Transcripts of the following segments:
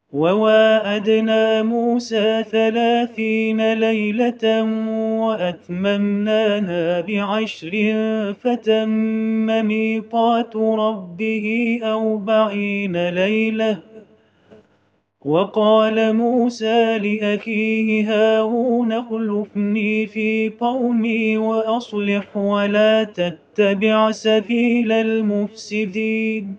وواعدنا موسى 30 ليلة وأتممناها ب10 فتم ميقات ربه 40 ليلة. وقال موسى لأخيه هارون اخلفني في قومي وأصلح ولا تتبع سبيل المفسدين.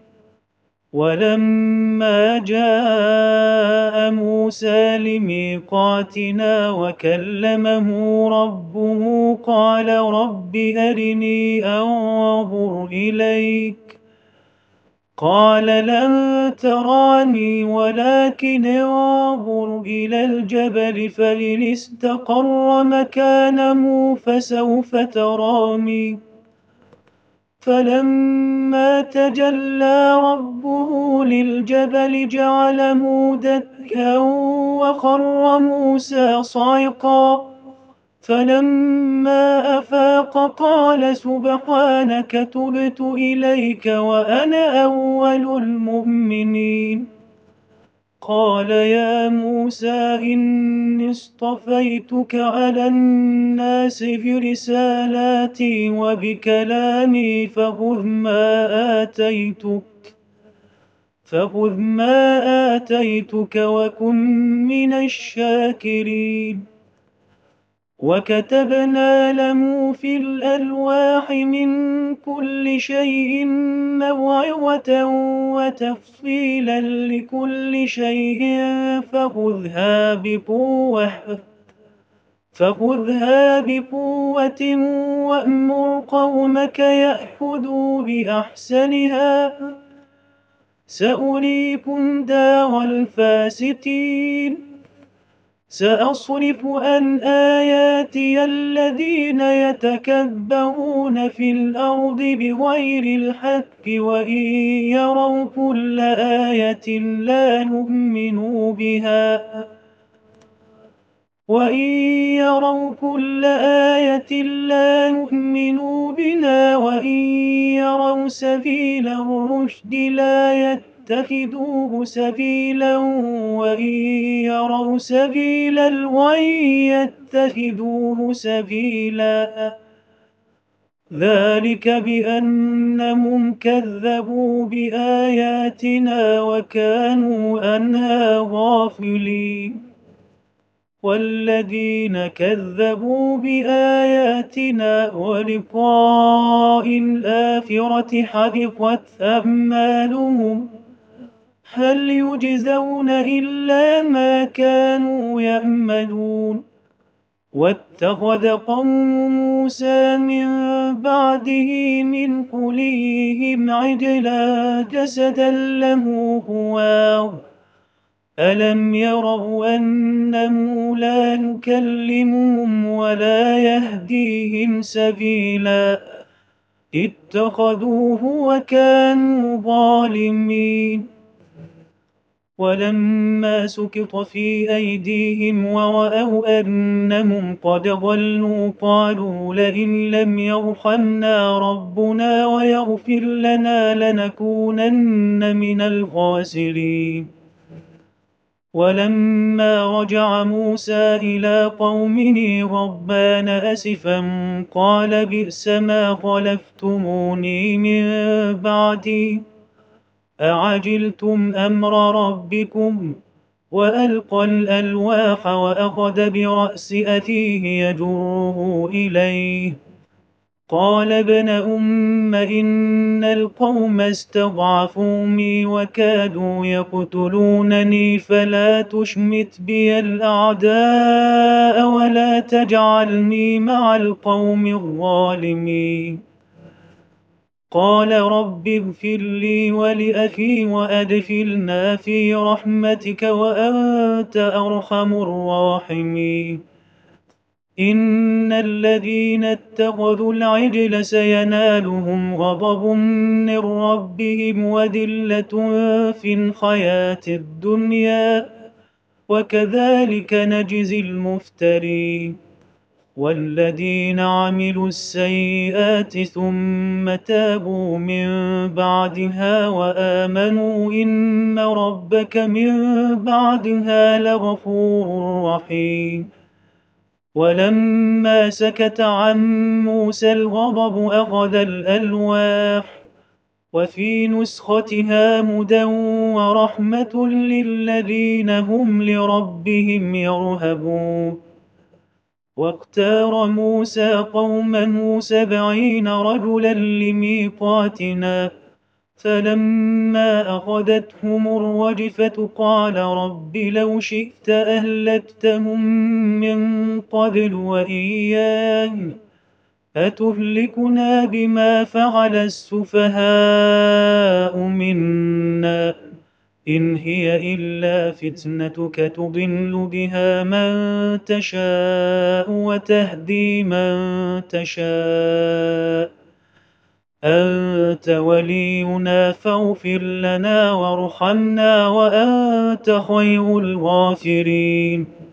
ولما جاء موسى لميقاتنا وكلمه ربه قال رب أرني أنظر إليك. قال لن تراني ولكن انظر إلى الجبل فإن استقر مكانه فسوف تراني. فلما تجلى ربه للجبل جعله دكا وخر موسى صعقا. فلما أفاق قال سبحانك تبت إليك وأنا أول المؤمنين. قال يا موسى إني اصطفيتك على الناس برسالاتي وبكلامي فخذ ما آتيتك وكن من الشاكرين. وكتبنا له في الألواح من كل شيء موعظة وتفصيلا لكل شيء فخذها بقوة وأمر قومك يأخذوا بأحسنها سأريكم دار الفاسقين. سأصرف عن آياتي الذين يتكبرون في الأرض بغير الحق وإن يروا كل آية لا يؤمنوا بها وإن يروا سبيل الرشد لا يتخذوه سبيلا وإن يروا سبيل الغي يتخذوه سبيلا. ذلك بأنهم كذبوا بآياتنا وكانوا عنها غافلين. والذين كذبوا بآياتنا ولقاء الآخرة حبطت أعمالهم هل يجزون إلا ما كانوا يعملون. واتخذ قوم موسى من بعده من حليهم عجلا جسدا له خوار. ألم يروا أنه لا يكلمهم ولا يهديهم سبيلا اتخذوه وكانوا ظالمين. ولما سقط في أيديهم ورأوا أنهم قد ضلوا قالوا لئن لم يرحمنا ربنا ويغفر لنا لنكونن من الخاسرين. ولما رجع موسى إلى قومه غضبان أسفا قال بئس ما خلفتموني من بعدي أعجلتم أمر ربكم. وألقى الألواح وأخذ برأس أخيه يجره إليه. قال ابن أم إن القوم استضعفوني وكادوا يقتلونني فلا تشمت بي الأعداء ولا تجعلني مع القوم الظالمين. قال رب اغفر لي ولأخي وأدخلنا في رحمتك وأنت أرحم الراحمين. إن الذين اتخذوا العجل سينالهم غضب من ربهم وذلة في الحياة الدنيا وكذلك نجزي المفترين. والذين عملوا السيئات ثم تابوا من بعدها وآمنوا إن ربك من بعدها لغفور رحيم. ولما سكت عن موسى الغضب أخذ الألواح وفي نسختها هدى ورحمة للذين هم لربهم يرهبون. واختار موسى قومه 70 رجلا لميقاتنا فلما أخذتهم الرجفة قال رب لو شئت أهلكتهم من قبل وإياي أتهلكنا بما فعل السفهاء منا إن هي إلا فتنتك تضل بها من تشاء وتهدي من تشاء أنت ولينا فاغفر لنا وارحمنا وأنت خير الغافرين.